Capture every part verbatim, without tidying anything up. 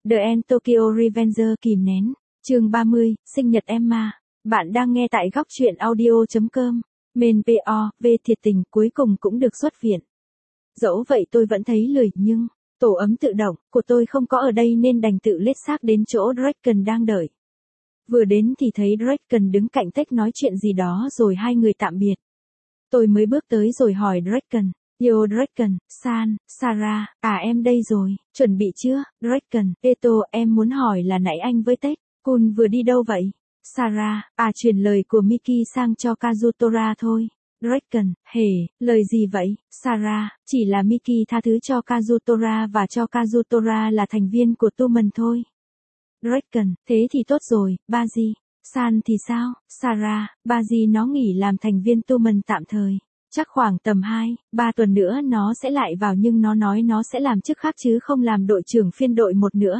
The End Tokyo Revenger kìm nén. Chương ba mươi, sinh nhật Emma. Bạn đang nghe tại góc truyện audio.com. Main pê o, về thiệt tình cuối cùng cũng được xuất viện. Dẫu vậy tôi vẫn thấy lười, nhưng tổ ấm tự động của tôi không có ở đây nên đành tự lết xác đến chỗ Draken đang đợi. Vừa đến thì thấy Draken đứng cạnh Tech nói chuyện gì đó rồi hai người tạm biệt. Tôi mới bước tới rồi hỏi Draken. Yo Draken, San, Sarah, à em đây rồi, chuẩn bị chưa? Draken, Eto, em muốn hỏi là nãy anh với Tech, Kun vừa đi đâu vậy? Sarah, à truyền lời của Miki sang cho Kazutora thôi. Draken, hề, lời gì vậy? Sarah, chỉ là Miki tha thứ cho Kazutora và cho Kazutora là thành viên của Tumen thôi. Draken, thế thì tốt rồi, Baji. San thì sao? Sarah, Baji nó nghỉ làm thành viên Tumen tạm thời. Chắc khoảng tầm hai, ba tuần nữa nó sẽ lại vào nhưng nó nói nó sẽ làm chức khác chứ không làm đội trưởng phiên đội một nữa.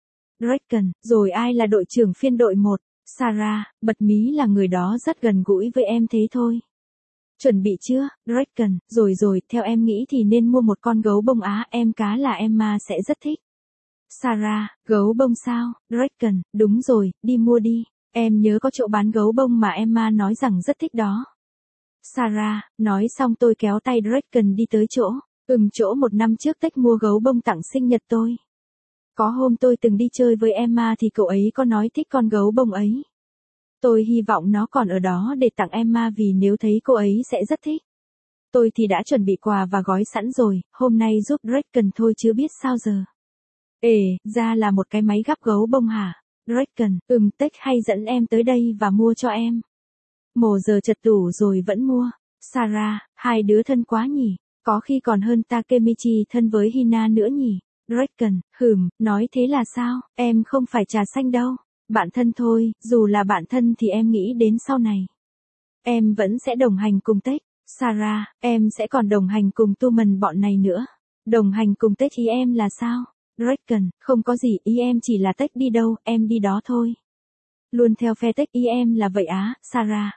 Draken, rồi ai là đội trưởng phiên đội một? Sarah, bật mí là người đó rất gần gũi với em thế thôi. Chuẩn bị chưa? Draken, rồi rồi, theo em nghĩ thì nên mua một con gấu bông Á, em cá là Emma sẽ rất thích. Sarah, gấu bông sao? Draken, đúng rồi, đi mua đi, em nhớ có chỗ bán gấu bông mà Emma nói rằng rất thích đó. Sarah, nói xong tôi kéo tay Draken đi tới chỗ, ừm chỗ một năm trước Tech mua gấu bông tặng sinh nhật tôi. Có hôm tôi từng đi chơi với Emma thì cậu ấy có nói thích con gấu bông ấy. Tôi hy vọng nó còn ở đó để tặng Emma vì nếu thấy cô ấy sẽ rất thích. Tôi thì đã chuẩn bị quà và gói sẵn rồi, hôm nay giúp Draken thôi chứ biết sao giờ. Ê, ra là một cái máy gắp gấu bông hả? Draken, ừm Tech hay dẫn em tới đây và mua cho em. Mồ giờ chật tủ rồi vẫn mua. Sarah, hai đứa thân quá nhỉ, có khi còn hơn Takemichi thân với Hina nữa nhỉ. Draken, hừm, nói thế là sao, em không phải trà xanh đâu. Bạn thân thôi, dù là bạn thân thì em nghĩ đến sau này. Em vẫn sẽ đồng hành cùng Tech. Sarah, em sẽ còn đồng hành cùng Tumen bọn này nữa. Đồng hành cùng Tech ý em là sao? Draken, không có gì, ý em chỉ là Tech đi đâu, em đi đó thôi. Luôn theo phe Tech ý em là vậy á, Sarah.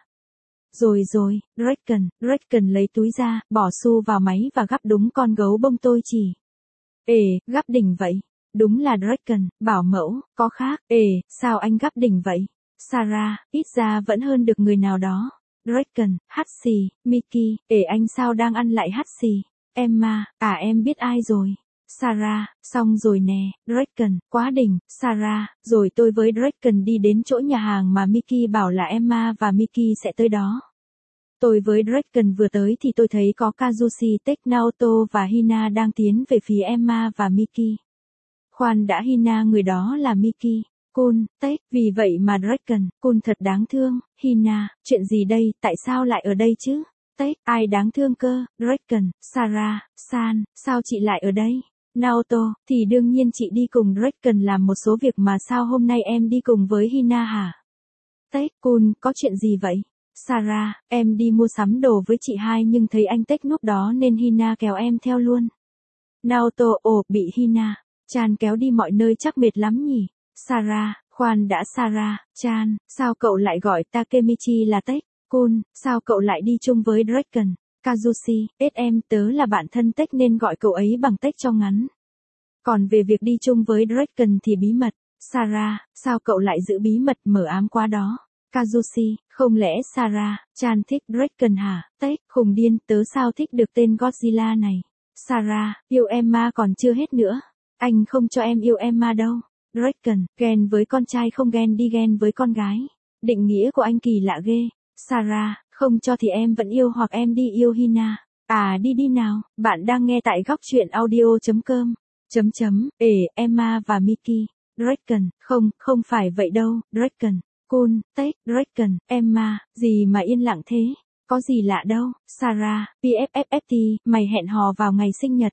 Rồi rồi, Draken, Draken lấy túi ra, bỏ xu vào máy và gắp đúng con gấu bông tôi chỉ. Ê, gắp đỉnh vậy. Đúng là Draken, bảo mẫu, có khác. Ê, sao anh gắp đỉnh vậy? Sarah, ít ra vẫn hơn được người nào đó. Draken, hắt xì, Miki, ê anh sao đang ăn lại hắt xì? Emma, à em biết ai rồi. Sarah, xong rồi nè, Draken, quá đỉnh. Sarah, rồi tôi với Draken đi đến chỗ nhà hàng mà Miki bảo là Emma và Miki sẽ tới đó. Tôi với Draken vừa tới thì tôi thấy có Kazushi, Tech, Naoto và Hina đang tiến về phía Emma và Miki. Khoan đã, Hina người đó là Miki. Kun, Tech, vì vậy mà Draken, Kun thật đáng thương. Hina, chuyện gì đây, tại sao lại ở đây chứ? Tech, ai đáng thương cơ? Draken, Sarah, San, sao chị lại ở đây? Naoto, thì đương nhiên chị đi cùng Draken làm một số việc mà sao hôm nay em đi cùng với Hina hả? Tech, Kun, có chuyện gì vậy? Sarah, em đi mua sắm đồ với chị hai nhưng thấy anh Tech núp đó nên Hina kéo em theo luôn. Naoto, ồ, bị Hina Chan kéo đi mọi nơi chắc mệt lắm nhỉ? Sarah, khoan đã Sarah, Chan, sao cậu lại gọi Takemichi là Tech? Kun, sao cậu lại đi chung với Draken? Kazushi, ết em tớ là bạn thân Tech nên gọi cậu ấy bằng Tech cho ngắn. Còn về việc đi chung với Draken thì bí mật. Sarah, sao cậu lại giữ bí mật mờ ám quá đó? Kazushi, không lẽ Sarah, Chan thích Draken hả? Tech, khùng điên, tớ sao thích được tên Godzilla này? Sarah, yêu Emma còn chưa hết nữa. Anh không cho em yêu Emma đâu. Draken, ghen với con trai không ghen đi ghen với con gái. Định nghĩa của anh kỳ lạ ghê. Sarah, không cho thì em vẫn yêu hoặc em đi yêu Hina. À đi đi nào, bạn đang nghe tại góc truyện audio.com. Chấm chấm, ê, Emma và Miki. Draken, không, không phải vậy đâu, Draken. Kun, Tech, Draken, Emma, gì mà yên lặng thế? Có gì lạ đâu. Sarah, pê ép ép ép tê, mày hẹn hò vào ngày sinh nhật.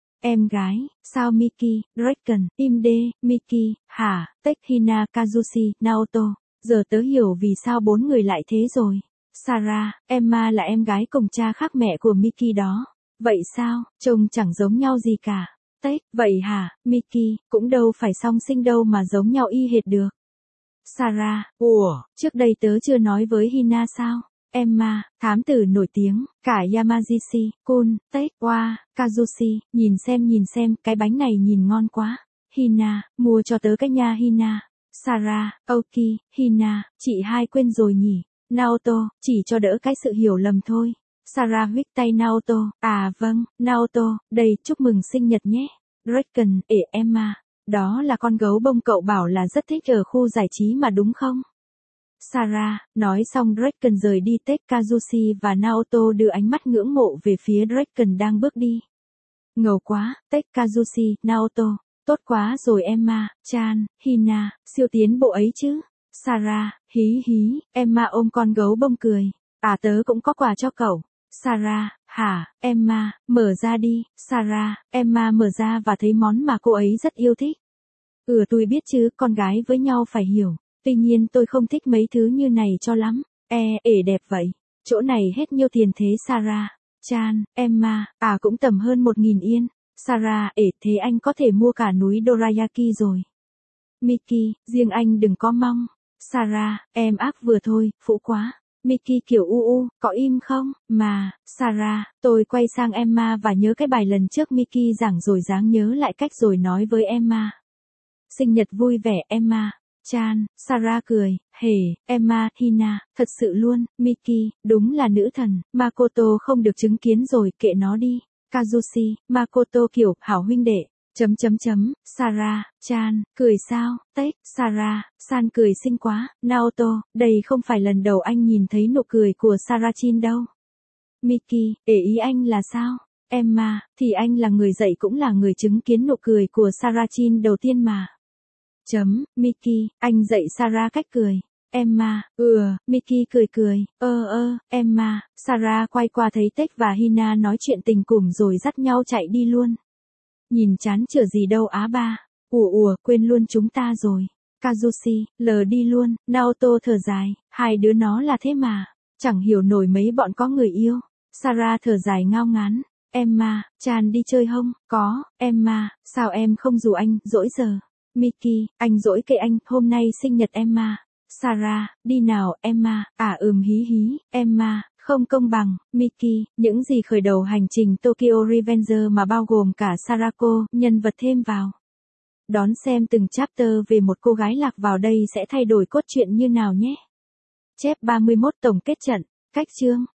Em gái, sao Miki, Draken, im đê, Miki, hả, Tech, Hina, Kazushi, Naoto. Giờ tớ hiểu vì sao bốn người lại thế rồi. Sarah, Emma là em gái cùng cha khác mẹ của Miki đó. Vậy sao, trông chẳng giống nhau gì cả. Tech, vậy hả, Miki, cũng đâu phải song sinh đâu mà giống nhau y hệt được. Sarah, ủa, trước đây tớ chưa nói với Hina sao? Emma, thám tử nổi tiếng, cả Yamagishi, Kun, Tech, Wa, Kazushi, nhìn xem nhìn xem, cái bánh này nhìn ngon quá. Hina, mua cho tớ cái nha Hina. Sarah, ok, Hina, chị hai quên rồi nhỉ. Naoto, chỉ cho đỡ cái sự hiểu lầm thôi. Sarah huých tay Naoto, à vâng, Naoto, đây, chúc mừng sinh nhật nhé. Draken, ể Emma, đó là con gấu bông cậu bảo là rất thích ở khu giải trí mà đúng không? Sarah, nói xong Draken rời đi. Tekazushi và Naoto đưa ánh mắt ngưỡng mộ về phía Draken đang bước đi. Ngầu quá, Tekazushi, Naoto, tốt quá rồi Emma, Chan, Hina, siêu tiến bộ ấy chứ. Sarah, hí hí, Emma ôm con gấu bông cười. À tớ cũng có quà cho cậu. Sarah, hả, Emma, mở ra đi. Sarah, Emma mở ra và thấy món mà cô ấy rất yêu thích. Ừ tôi biết chứ, con gái với nhau phải hiểu. Tuy nhiên tôi không thích mấy thứ như này cho lắm. E, ể đẹp vậy. Chỗ này hết nhiêu tiền thế Sarah? Chan, Emma, à cũng tầm hơn một nghìn yên. Sarah, ể thế anh có thể mua cả núi Dorayaki rồi. Miki, riêng anh đừng có mong. Sarah, em ác vừa thôi, phũ quá. Miki kiểu u u, có im không? Mà, Sarah, tôi quay sang Emma và nhớ cái bài lần trước Miki giảng rồi dáng nhớ lại cách rồi nói với Emma. Sinh nhật vui vẻ Emma. Chan, Sarah cười, hề, Emma, Hina, thật sự luôn, Miki, đúng là nữ thần, Makoto không được chứng kiến rồi, kệ nó đi. Kazushi, Makoto kiểu, hảo huynh đệ, chấm chấm chấm, Sarah, Chan, cười sao, Tech, Sarah, San cười xinh quá, Naoto, đây không phải lần đầu anh nhìn thấy nụ cười của Sarachin đâu. Miki, ể ý anh là sao? Emma, thì anh là người dạy cũng là người chứng kiến nụ cười của Sarachin đầu tiên mà. Chấm, Miki, anh dạy Sarah cách cười. Emma, ừ, Miki cười cười, ơ ơ, Emma, Sarah quay qua thấy Tech và Hina nói chuyện tình cùm rồi dắt nhau chạy đi luôn. Nhìn chán chở gì đâu á ba, ủa ủa, quên luôn chúng ta rồi. Kazushi, lờ đi luôn, Naoto thở dài, hai đứa nó là thế mà, chẳng hiểu nổi mấy bọn có người yêu. Sarah thở dài ngao ngán. Emma, Chan đi chơi hông? Có, Emma, sao em không rủ anh, dỗi giờ. Miki, anh dỗi kệ anh, hôm nay sinh nhật Emma. Sarah, đi nào, Emma, à ừm hí hí, Emma, không công bằng. Miki, những gì khởi đầu hành trình Tokyo Revenger mà bao gồm cả Sarako, nhân vật thêm vào. Đón xem từng chapter về một cô gái lạc vào đây sẽ thay đổi cốt truyện như nào nhé. Chép ba mươi mốt tổng kết trận, cách chương.